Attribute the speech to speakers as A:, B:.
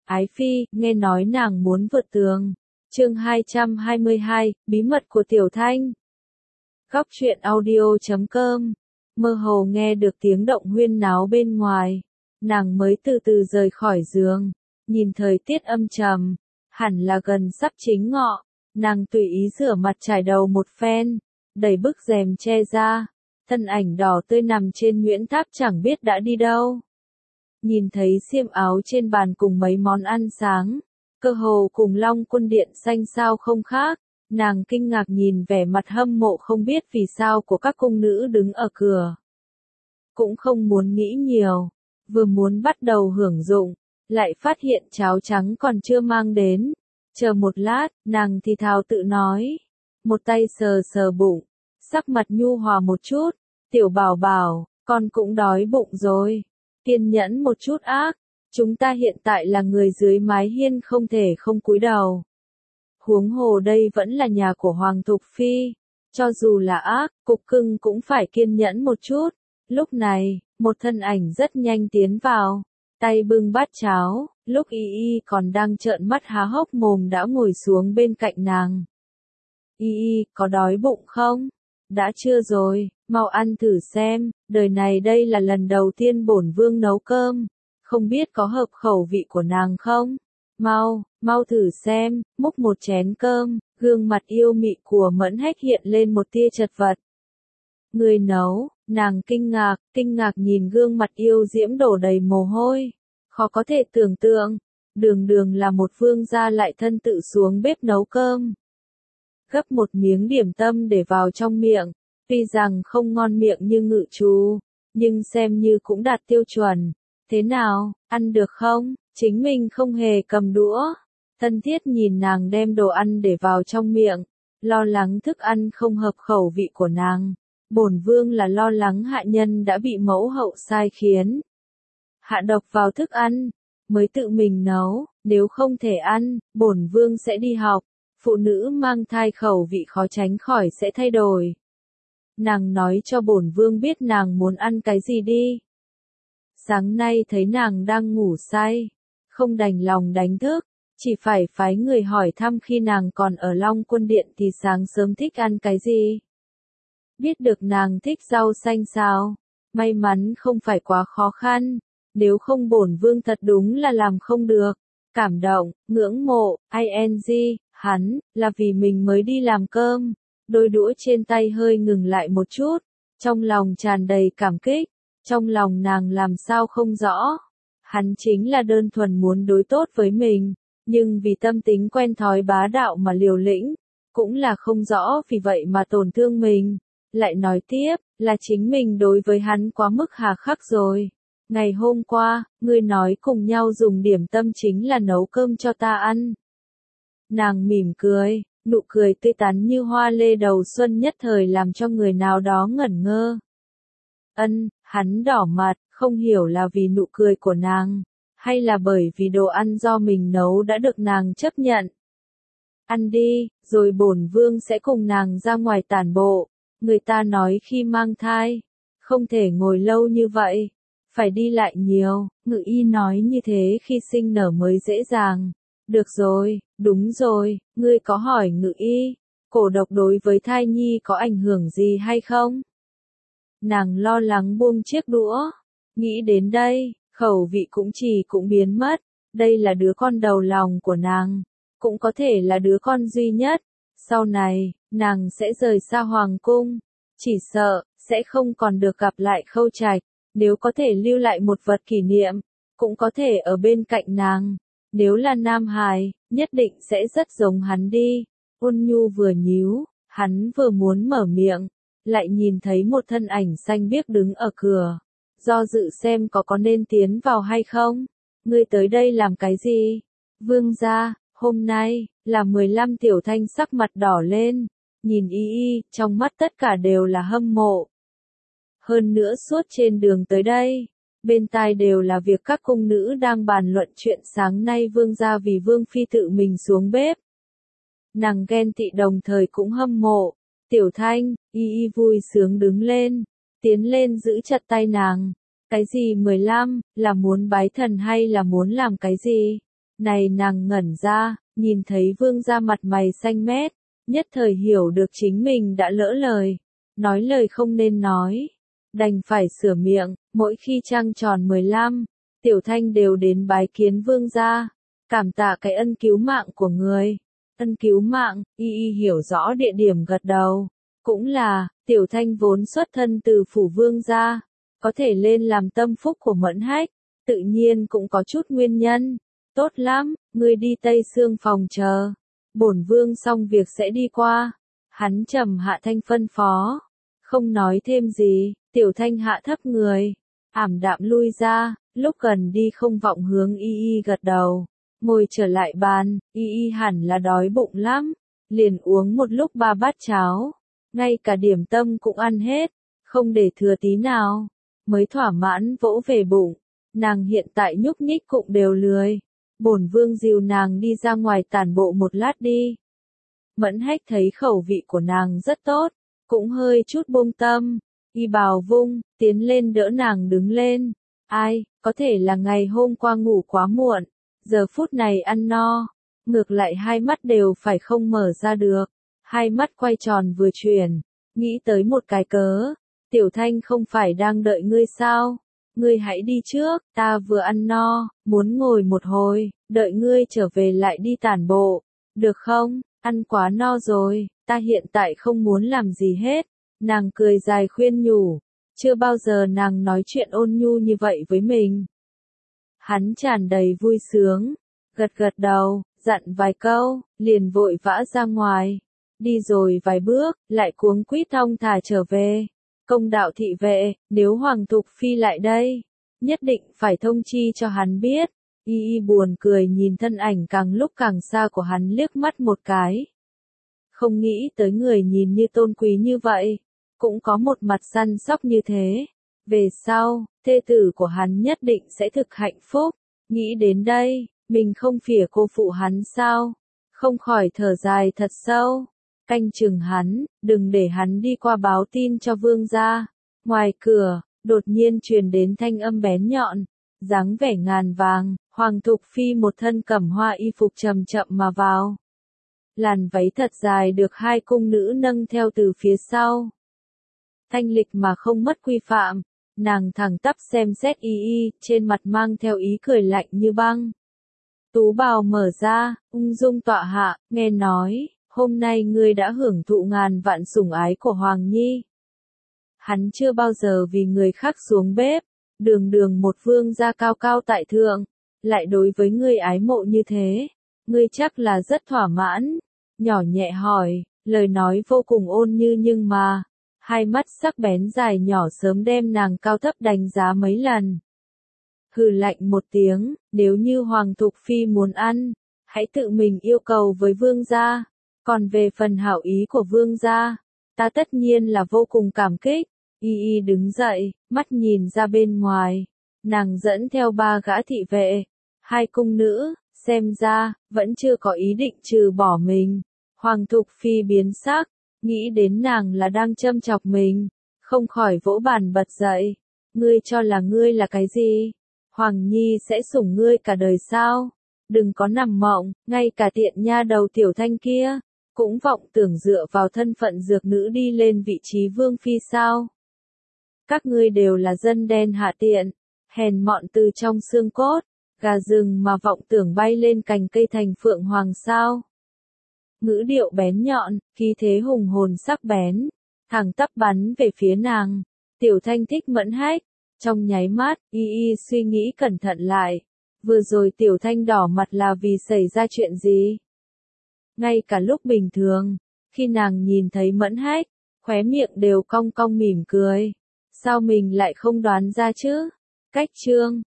A: Ái Phi, nghe nói nàng muốn vượt tường. Chương 222, bí mật của Tiểu Thanh. Góc truyện audio.com. Mơ hồ nghe được tiếng động huyên náo bên ngoài. Nàng mới từ từ rời khỏi giường. Nhìn thời tiết âm trầm, hẳn là gần sắp chính ngọ. Nàng tùy ý rửa mặt trải đầu một phen, đẩy bức rèm che ra. Thân ảnh đỏ tươi nằm trên nhuyễn tháp chẳng biết đã đi đâu. Nhìn thấy xiêm áo trên bàn cùng mấy món ăn sáng, cơ hồ cùng Long Quân Điện xanh sao không khác, nàng kinh ngạc nhìn vẻ mặt hâm mộ không biết vì sao của các cung nữ đứng ở cửa. Cũng không muốn nghĩ nhiều, vừa muốn bắt đầu hưởng dụng, lại phát hiện cháo trắng còn chưa mang đến. Chờ một lát, nàng thì thào tự nói, một tay sờ sờ bụng, sắc mặt nhu hòa một chút, tiểu bảo bảo, con cũng đói bụng rồi. Kiên nhẫn một chút ác, chúng ta hiện tại là người dưới mái hiên không thể không cúi đầu. Huống hồ đây vẫn là nhà của Hoàng Thục Phi, cho dù là ác, cục cưng cũng phải kiên nhẫn một chút. Lúc này, một thân ảnh rất nhanh tiến vào, tay bưng bát cháo, lúc Y Y còn đang trợn mắt há hốc mồm đã ngồi xuống bên cạnh nàng. Y Y, có đói bụng không? Đã chưa rồi, mau ăn thử xem, đời này đây là lần đầu tiên bổn vương nấu cơm, không biết có hợp khẩu vị của nàng không? Mau thử xem, múc một chén cơm, gương mặt yêu mị của Mẫn Hách hiện lên một tia chật vật. Người nấu, nàng kinh ngạc nhìn gương mặt yêu diễm đổ đầy mồ hôi, khó có thể tưởng tượng, đường là một vương gia lại thân tự xuống bếp nấu cơm. Gấp một miếng điểm tâm để vào trong miệng, tuy rằng không ngon miệng như ngự chú, nhưng xem như cũng đạt tiêu chuẩn. Thế nào, ăn được không? Chính mình không hề cầm đũa. Thân thiết nhìn nàng đem đồ ăn để vào trong miệng, lo lắng thức ăn không hợp khẩu vị của nàng. Bổn vương là lo lắng hạ nhân đã bị mẫu hậu sai khiến hạ độc vào thức ăn, mới tự mình nấu, nếu không thể ăn, bổn vương sẽ đi học. Phụ nữ mang thai khẩu vị khó tránh khỏi sẽ thay đổi. Nàng nói cho bổn vương biết nàng muốn ăn cái gì đi. Sáng nay thấy nàng đang ngủ say, không đành lòng đánh thức, chỉ phải phái người hỏi thăm khi nàng còn ở Long Quân Điện thì sáng sớm thích ăn cái gì. Biết được nàng thích rau xanh sao, may mắn không phải quá khó khăn, nếu không bổn vương thật đúng là làm không được. Cảm động, ngưỡng mộ, ing, hắn, là vì mình mới đi làm cơm. Đôi đũa trên tay hơi ngừng lại một chút, trong lòng tràn đầy cảm kích, trong lòng nàng làm sao không rõ. Hắn chính là đơn thuần muốn đối tốt với mình, nhưng vì tâm tính quen thói bá đạo mà liều lĩnh, cũng là không rõ vì vậy mà tổn thương mình. Lại nói tiếp, là chính mình đối với hắn quá mức hà khắc rồi. Ngày hôm qua, ngươi nói cùng nhau dùng điểm tâm chính là nấu cơm cho ta ăn. Nàng mỉm cười, nụ cười tươi tắn như hoa lê đầu xuân nhất thời làm cho người nào đó ngẩn ngơ. Hắn đỏ mặt, không hiểu là vì nụ cười của nàng, hay là bởi vì đồ ăn do mình nấu đã được nàng chấp nhận. Ăn đi, rồi bổn vương sẽ cùng nàng ra ngoài tản bộ. Người ta nói khi mang thai, không thể ngồi lâu như vậy, phải đi lại nhiều. Ngự y nói như thế khi sinh nở mới dễ dàng. Được rồi, đúng rồi, ngươi có hỏi ngự y, cổ độc đối với thai nhi có ảnh hưởng gì hay không? Nàng lo lắng buông chiếc đũa, nghĩ đến đây, khẩu vị cũng biến mất, đây là đứa con đầu lòng của nàng, cũng có thể là đứa con duy nhất, sau này, nàng sẽ rời xa hoàng cung, chỉ sợ, sẽ không còn được gặp lại Khâu Trạch, nếu có thể lưu lại một vật kỷ niệm, cũng có thể ở bên cạnh nàng. Nếu là nam hài, nhất định sẽ rất giống hắn đi. Ôn nhu vừa nhíu, hắn vừa muốn mở miệng, lại nhìn thấy một thân ảnh xanh biếc đứng ở cửa. Do dự xem có nên tiến vào hay không. Ngươi tới đây làm cái gì? Vương gia, hôm nay, là 15 Tiểu Thanh sắc mặt đỏ lên, nhìn Y Y, trong mắt tất cả đều là hâm mộ. Hơn nữa suốt trên đường tới đây, bên tai đều là việc các cung nữ đang bàn luận chuyện sáng nay vương gia vì vương phi tự mình xuống bếp. Nàng ghen tị đồng thời cũng hâm mộ. Tiểu Thanh, Y Y vui sướng đứng lên, tiến lên giữ chặt tay nàng. Cái gì 15, là muốn bái thần hay là muốn làm cái gì? Này nàng ngẩn ra, nhìn thấy vương gia mặt mày xanh mét, nhất thời hiểu được chính mình đã lỡ lời, nói lời không nên nói, đành phải sửa miệng, mỗi khi trăng tròn 15, Tiểu Thanh đều đến bái kiến vương gia, cảm tạ cái ân cứu mạng của người. Ân cứu mạng, y hiểu rõ địa điểm gật đầu, cũng là, Tiểu Thanh vốn xuất thân từ phủ vương gia, có thể lên làm tâm phúc của Mẫn Hách, tự nhiên cũng có chút nguyên nhân. Tốt lắm, ngươi đi Tây Sương phòng chờ, bổn vương xong việc sẽ đi qua. Hắn trầm hạ thanh phân phó, không nói thêm gì, Tiểu Thanh hạ thấp người, ảm đạm lui ra, lúc gần đi không vọng hướng y gật đầu, ngồi trở lại bàn, y hẳn là đói bụng lắm, liền uống một lúc 3 bát cháo, ngay cả điểm tâm cũng ăn hết, không để thừa tí nào, mới thỏa mãn vỗ về bụng. Nàng hiện tại nhúc nhích cũng đều lười, bổn vương dìu nàng đi ra ngoài tản bộ một lát đi. Mẫn Hách thấy khẩu vị của nàng rất tốt, cũng hơi chút buông tâm, y bào vung, tiến lên đỡ nàng đứng lên. Ai, có thể là ngày hôm qua ngủ quá muộn, giờ phút này ăn no, ngược lại hai mắt đều phải không mở ra được, hai mắt quay tròn vừa chuyển, nghĩ tới một cái cớ, Tiểu Thanh không phải đang đợi ngươi sao? Ngươi hãy đi trước, ta vừa ăn no, muốn ngồi một hồi, đợi ngươi trở về lại đi tản bộ, được không? Ăn quá no rồi, ta hiện tại không muốn làm gì hết. Nàng cười dài khuyên nhủ, chưa bao giờ nàng nói chuyện ôn nhu như vậy với mình. Hắn tràn đầy vui sướng, gật gật đầu, dặn vài câu, liền vội vã ra ngoài. Đi rồi vài bước, lại cuống quýt thong thả trở về. Công đạo thị vệ, nếu Hoàng Thục Phi lại đây, nhất định phải thông chi cho hắn biết. Y buồn cười nhìn thân ảnh càng lúc càng xa của hắn liếc mắt một cái. Không nghĩ tới người nhìn như tôn quý như vậy, cũng có một mặt săn sóc như thế. Về sau, thê tử của hắn nhất định sẽ thực hạnh phúc. Nghĩ đến đây, mình không phỉa cô phụ hắn sao? Không khỏi thở dài thật sâu. Canh chừng hắn, đừng để hắn đi qua báo tin cho vương gia. Ngoài cửa, đột nhiên truyền đến thanh âm bén nhọn, dáng vẻ ngàn vàng, Hoàng Thục Phi một thân cẩm hoa y phục chậm chậm mà vào. Làn váy thật dài được hai cung nữ nâng theo từ phía sau. Thanh lịch mà không mất quy phạm, nàng thẳng tắp xem xét trên mặt mang theo ý cười lạnh như băng. Tú bào mở ra, ung dung tọa hạ, nghe nói, hôm nay ngươi đã hưởng thụ ngàn vạn sủng ái của Hoàng Nhi. Hắn chưa bao giờ vì người khác xuống bếp, đường đường một vương gia cao cao tại thượng, lại đối với ngươi ái mộ như thế, ngươi chắc là rất thỏa mãn. Nhỏ nhẹ hỏi, lời nói vô cùng ôn như nhưng mà, hai mắt sắc bén dài nhỏ sớm đem nàng cao thấp đánh giá mấy lần. Hừ lạnh một tiếng, nếu như Hoàng Thục Phi muốn ăn, hãy tự mình yêu cầu với vương gia, còn về phần hảo ý của vương gia, ta tất nhiên là vô cùng cảm kích. Y đứng dậy, mắt nhìn ra bên ngoài, nàng dẫn theo 3 gã thị vệ, 2 cung nữ, xem ra, vẫn chưa có ý định trừ bỏ mình. Hoàng Thục Phi biến sắc, nghĩ đến nàng là đang châm chọc mình, không khỏi vỗ bàn bật dậy. Ngươi cho là ngươi là cái gì? Hoàng Nhi sẽ sủng ngươi cả đời sao? Đừng có nằm mộng, ngay cả tiện nha đầu Tiểu Thanh kia, cũng vọng tưởng dựa vào thân phận dược nữ đi lên vị trí vương phi sao? Các ngươi đều là dân đen hạ tiện, hèn mọn từ trong xương cốt, gà rừng mà vọng tưởng bay lên cành cây thành phượng hoàng sao? Ngữ điệu bén nhọn, khí thế hùng hồn sắc bén, thẳng tắp bắn về phía nàng. Tiểu Thanh thích Mẫn Hách, trong nháy mắt, y suy nghĩ cẩn thận lại, vừa rồi Tiểu Thanh đỏ mặt là vì xảy ra chuyện gì? Ngay cả lúc bình thường, khi nàng nhìn thấy Mẫn Hách, khóe miệng đều cong cong mỉm cười, sao mình lại không đoán ra chứ? Cách chương